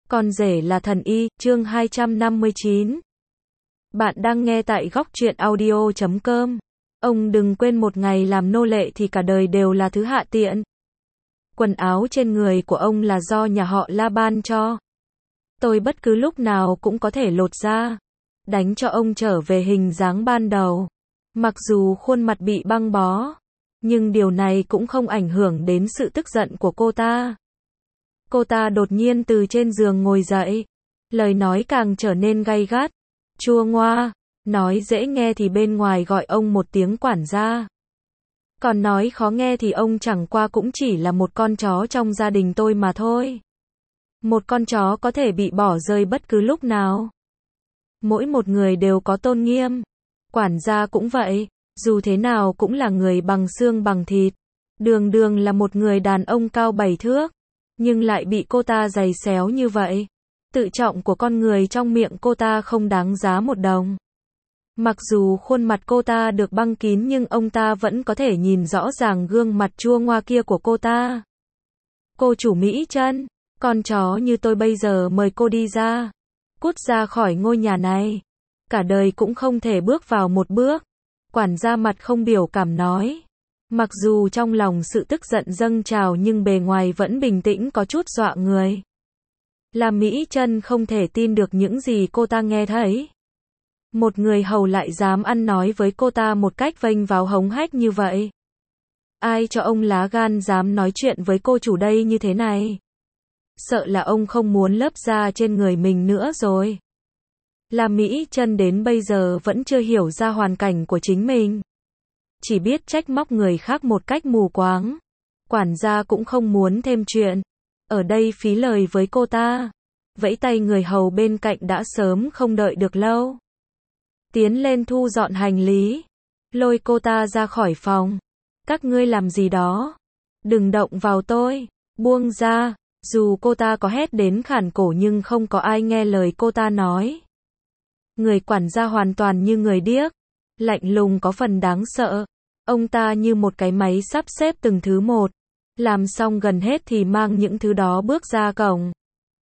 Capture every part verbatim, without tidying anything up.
Con rể là thần y, chương hai trăm năm mươi chín. Bạn đang nghe tại góc truyện audio chấm com. Ông đừng quên một ngày làm nô lệ thì cả đời đều là thứ hạ tiện. Quần áo trên người của ông là do nhà họ La ban cho. Tôi bất cứ lúc nào cũng có thể lột ra, đánh cho ông trở về hình dáng ban đầu. Mặc dù khuôn mặt bị băng bó, nhưng điều này cũng không ảnh hưởng đến sự tức giận của cô ta. Cô ta đột nhiên từ trên giường ngồi dậy, lời nói càng trở nên gay gắt, chua ngoa, nói dễ nghe thì bên ngoài gọi ông một tiếng quản gia. Còn nói khó nghe thì ông chẳng qua cũng chỉ là một con chó trong gia đình tôi mà thôi. Một con chó có thể bị bỏ rơi bất cứ lúc nào. Mỗi một người đều có tôn nghiêm. Quản gia cũng vậy, dù thế nào cũng là người bằng xương bằng thịt. Đường đường là một người đàn ông cao bảy thước, nhưng lại bị cô ta giày xéo như vậy. Tự trọng của con người trong miệng cô ta không đáng giá một đồng. Mặc dù khuôn mặt cô ta được băng kín nhưng ông ta vẫn có thể nhìn rõ ràng gương mặt chua ngoa kia của cô ta. Cô chủ Mỹ Chân, con chó như tôi bây giờ mời cô đi ra. Cút ra khỏi ngôi nhà này. Cả đời cũng không thể bước vào một bước. Quản gia mặt không biểu cảm nói. Mặc dù trong lòng sự tức giận dâng trào nhưng bề ngoài vẫn bình tĩnh có chút dọa người. La Mỹ Chân không thể tin được những gì cô ta nghe thấy. Một người hầu lại dám ăn nói với cô ta một cách vênh váo hống hách như vậy. Ai cho ông lá gan dám nói chuyện với cô chủ đây như thế này? Sợ là ông không muốn lớp da trên người mình nữa rồi. La Mỹ Chân đến bây giờ vẫn chưa hiểu ra hoàn cảnh của chính mình. Chỉ biết trách móc người khác một cách mù quáng. Quản gia cũng không muốn thêm chuyện. Ở đây phí lời với cô ta. Vẫy tay người hầu bên cạnh đã sớm không đợi được lâu. Tiến lên thu dọn hành lý. Lôi cô ta ra khỏi phòng. Các ngươi làm gì đó? Đừng động vào tôi. Buông ra. Dù cô ta có hét đến khản cổ nhưng không có ai nghe lời cô ta nói. Người quản gia hoàn toàn như người điếc. Lạnh lùng có phần đáng sợ. Ông ta như một cái máy sắp xếp từng thứ một. Làm xong gần hết thì mang những thứ đó bước ra cổng.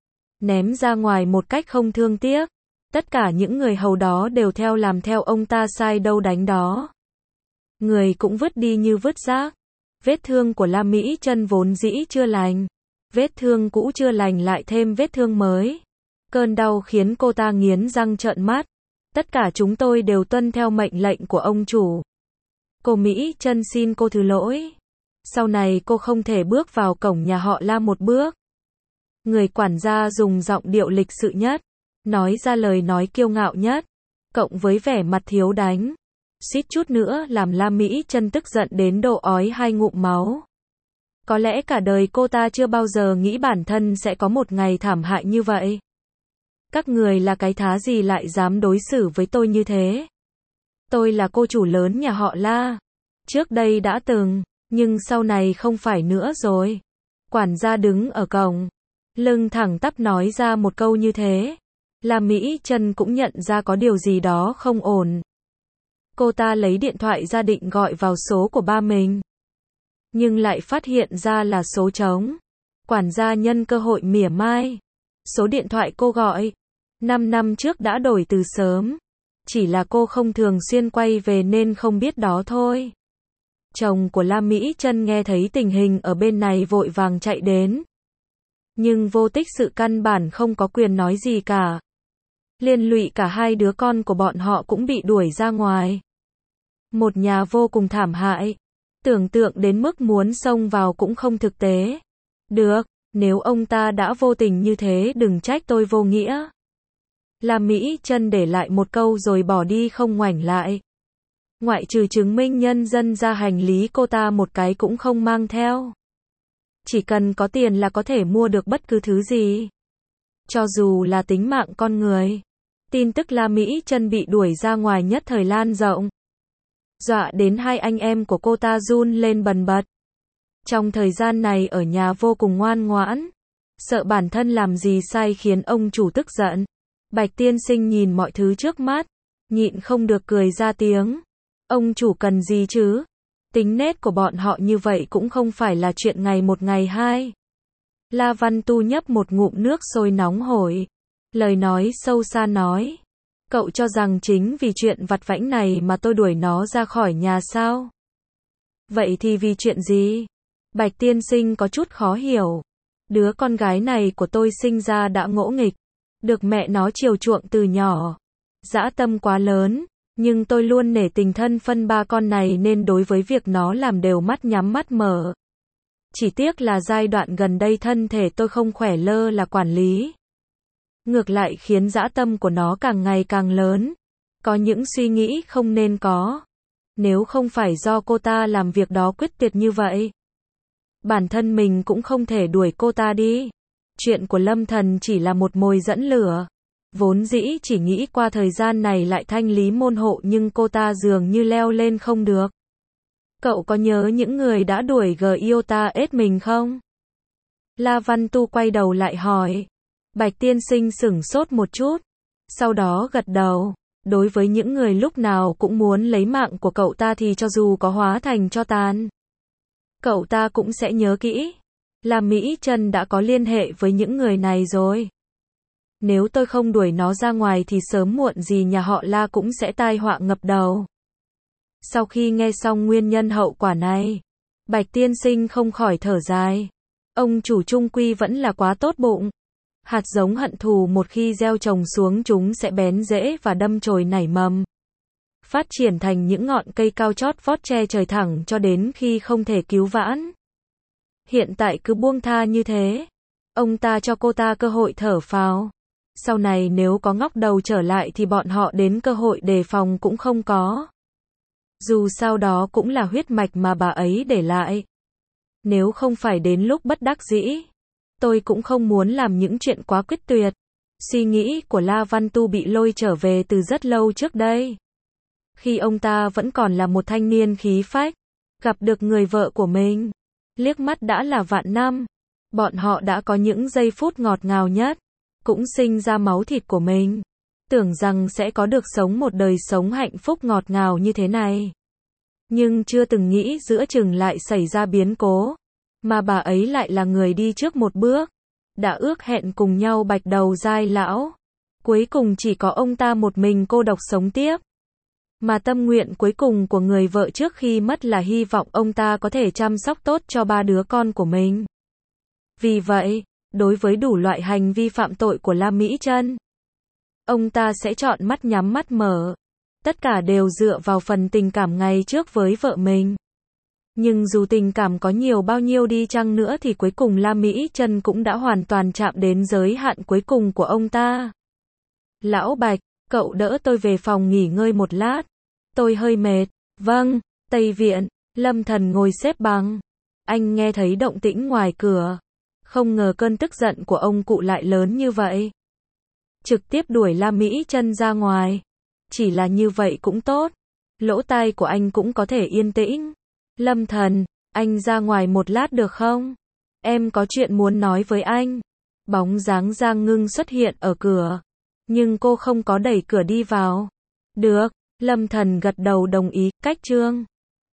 Ném ra ngoài một cách không thương tiếc. Tất cả những người hầu đó đều theo làm theo ông ta sai đâu đánh đó. Người cũng vứt đi như vứt rác. Vết thương của La Mỹ Chân vốn dĩ chưa lành. Vết thương cũ chưa lành lại thêm vết thương mới. Cơn đau khiến cô ta nghiến răng trợn mắt. Tất cả chúng tôi đều tuân theo mệnh lệnh của ông chủ. Cô Mỹ Chân xin cô thứ lỗi. Sau này cô không thể bước vào cổng nhà họ La một bước. Người quản gia dùng giọng điệu lịch sự nhất. Nói ra lời nói kiêu ngạo nhất. Cộng với vẻ mặt thiếu đánh. Suýt chút nữa làm La Mỹ Chân tức giận đến độ ói hai ngụm máu. Có lẽ cả đời cô ta chưa bao giờ nghĩ bản thân sẽ có một ngày thảm hại như vậy. Các người là cái thá gì lại dám đối xử với tôi như thế? Tôi là cô chủ lớn nhà họ La. Trước đây đã từng, nhưng sau này không phải nữa rồi. Quản gia đứng ở cổng, lưng thẳng tắp nói ra một câu như thế. La Mỹ Chân cũng nhận ra có điều gì đó không ổn. Cô ta lấy điện thoại ra định gọi vào số của ba mình. Nhưng lại phát hiện ra là số trống. Quản gia nhân cơ hội mỉa mai. Số điện thoại cô gọi, năm năm trước đã đổi từ sớm. Chỉ là cô không thường xuyên quay về nên không biết đó thôi. Chồng của La Mỹ Chân nghe thấy tình hình ở bên này vội vàng chạy đến. Nhưng vô tích sự căn bản không có quyền nói gì cả. Liên lụy cả hai đứa con của bọn họ cũng bị đuổi ra ngoài. Một nhà vô cùng thảm hại. Tưởng tượng đến mức muốn xông vào cũng không thực tế. Được, nếu ông ta đã vô tình như thế đừng trách tôi vô nghĩa. La Mỹ Chân để lại một câu rồi bỏ đi không ngoảnh lại. Ngoại trừ chứng minh nhân dân ra hành lý cô ta một cái cũng không mang theo. Chỉ cần có tiền là có thể mua được bất cứ thứ gì. Cho dù là tính mạng con người. Tin tức La Mỹ Chân bị đuổi ra ngoài nhất thời lan rộng. Dọa đến hai anh em của cô ta run lên bần bật. Trong thời gian này ở nhà vô cùng ngoan ngoãn. Sợ bản thân làm gì sai khiến ông chủ tức giận. Bạch tiên sinh nhìn mọi thứ trước mắt. Nhịn không được cười ra tiếng. Ông chủ cần gì chứ? Tính nết của bọn họ như vậy cũng không phải là chuyện ngày một ngày hai. La Văn Tu nhấp một ngụm nước sôi nóng hổi. Lời nói sâu xa nói. Cậu cho rằng chính vì chuyện vặt vãnh này mà tôi đuổi nó ra khỏi nhà sao? Vậy thì vì chuyện gì? Bạch tiên sinh có chút khó hiểu. Đứa con gái này của tôi sinh ra đã ngỗ nghịch. Được mẹ nó chiều chuộng từ nhỏ. Dã tâm quá lớn. Nhưng tôi luôn nể tình thân phân ba con này nên đối với việc nó làm đều mắt nhắm mắt mở. Chỉ tiếc là giai đoạn gần đây thân thể tôi không khỏe lơ là quản lý. Ngược lại khiến dã tâm của nó càng ngày càng lớn. Có những suy nghĩ không nên có. Nếu không phải do cô ta làm việc đó quyết tuyệt như vậy, bản thân mình cũng không thể đuổi cô ta đi. Chuyện của Lâm Thần chỉ là một mồi dẫn lửa. Vốn dĩ chỉ nghĩ qua thời gian này lại thanh lý môn hộ nhưng cô ta dường như leo lên không được. Cậu có nhớ những người đã đuổi Giota ết mình không? La Văn Tu quay đầu lại hỏi. Bạch tiên sinh sửng sốt một chút. Sau đó gật đầu. Đối với những người lúc nào cũng muốn lấy mạng của cậu ta thì cho dù có hóa thành tro tàn, cậu ta cũng sẽ nhớ kỹ. La Mỹ Trân đã có liên hệ với những người này rồi. Nếu tôi không đuổi nó ra ngoài thì sớm muộn gì nhà họ La cũng sẽ tai họa ngập đầu. Sau khi nghe xong nguyên nhân hậu quả này, Bạch tiên sinh không khỏi thở dài. Ông chủ trung quy vẫn là quá tốt bụng. Hạt giống hận thù một khi gieo trồng xuống chúng sẽ bén rễ và đâm chồi nảy mầm. Phát triển thành những ngọn cây cao chót vót che trời thẳng cho đến khi không thể cứu vãn. Hiện tại cứ buông tha như thế. Ông ta cho cô ta cơ hội thở phào. Sau này nếu có ngóc đầu trở lại thì bọn họ đến cơ hội đề phòng cũng không có. Dù sao đó cũng là huyết mạch mà bà ấy để lại. Nếu không phải đến lúc bất đắc dĩ, tôi cũng không muốn làm những chuyện quá quyết tuyệt. Suy nghĩ của La Văn Tu bị lôi trở về từ rất lâu trước đây. Khi ông ta vẫn còn là một thanh niên khí phách, gặp được người vợ của mình, liếc mắt đã là vạn năm. Bọn họ đã có những giây phút ngọt ngào nhất, cũng sinh ra máu thịt của mình. Tưởng rằng sẽ có được sống một đời sống hạnh phúc ngọt ngào như thế này. Nhưng chưa từng nghĩ giữa chừng lại xảy ra biến cố. Mà bà ấy lại là người đi trước một bước. Đã ước hẹn cùng nhau bạch đầu dai lão. Cuối cùng chỉ có ông ta một mình cô độc sống tiếp. Mà tâm nguyện cuối cùng của người vợ trước khi mất là hy vọng ông ta có thể chăm sóc tốt cho ba đứa con của mình. Vì vậy, đối với đủ loại hành vi phạm tội của La Mỹ Trân, ông ta sẽ chọn mắt nhắm mắt mở. Tất cả đều dựa vào phần tình cảm ngày trước với vợ mình. Nhưng dù tình cảm có nhiều bao nhiêu đi chăng nữa thì cuối cùng La Mỹ Trân cũng đã hoàn toàn chạm đến giới hạn cuối cùng của ông ta. Lão Bạch, cậu đỡ tôi về phòng nghỉ ngơi một lát. Tôi hơi mệt. Vâng. Tây viện, Lâm Thần ngồi xếp bằng. Anh nghe thấy động tĩnh ngoài cửa. Không ngờ cơn tức giận của ông cụ lại lớn như vậy. Trực tiếp đuổi La Mỹ Trân ra ngoài. Chỉ là như vậy cũng tốt. Lỗ tai của anh cũng có thể yên tĩnh. Lâm Thần, anh ra ngoài một lát được không? Em có chuyện muốn nói với anh. Bóng dáng Giang Ngưng xuất hiện ở cửa. Nhưng cô không có đẩy cửa đi vào. Được, Lâm Thần gật đầu đồng ý, cách chương.